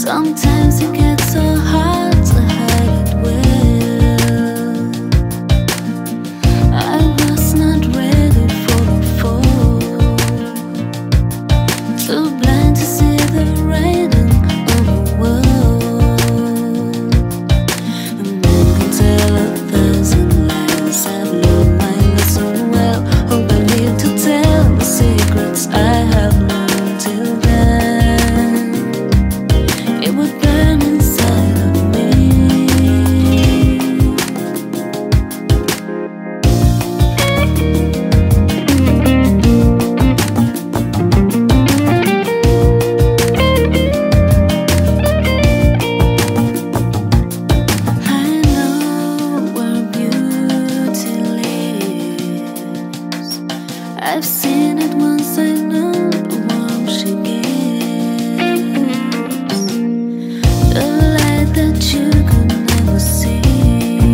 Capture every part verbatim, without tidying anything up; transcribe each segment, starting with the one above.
Sometimes it gets so hard to hide it well. I was not ready for the fall, too blind to see the writing on the wall. A man can tell a thousand lies. I've learned my lesson well. Hope I live to tell the secrets I have learned till then. It would burn inside of me. I know where beauty lives. I've seen it once, I know the warmth she gives. The light that you could never see,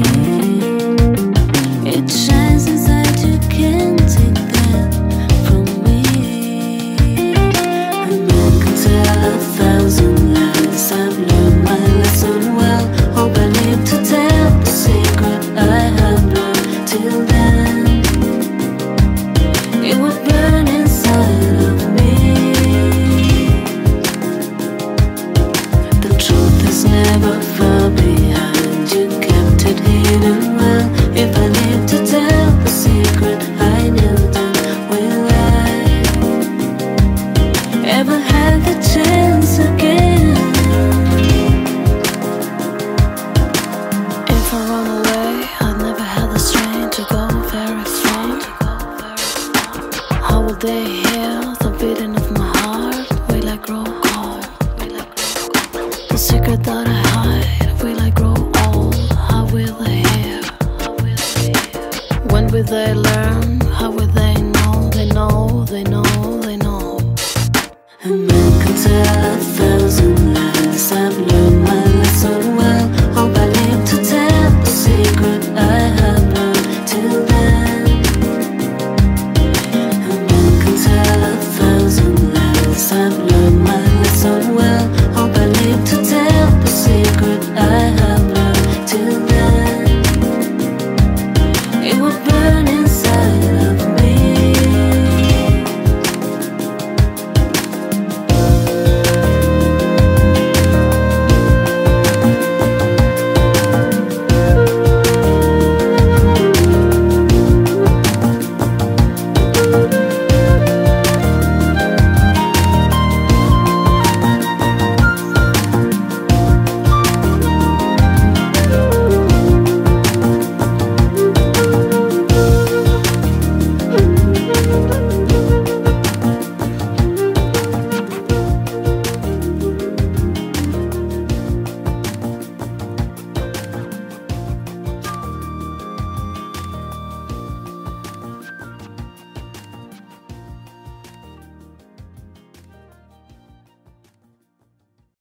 it shines inside, you can't take that from me. A man can tell a thousand lies. I've learned my lesson well. Hope I live to tell the secret I have learned till then. It would burn inside of me. The truth is never far behind. You kept it hidden well. If I live to tell the secret I knew, then will I ever have the chance again? If I run away, I'd never have the strength to go very far. How will they hear the beating of my heart? Will I grow cold? The secret that I hide, will I grow old? How will they hear? When will they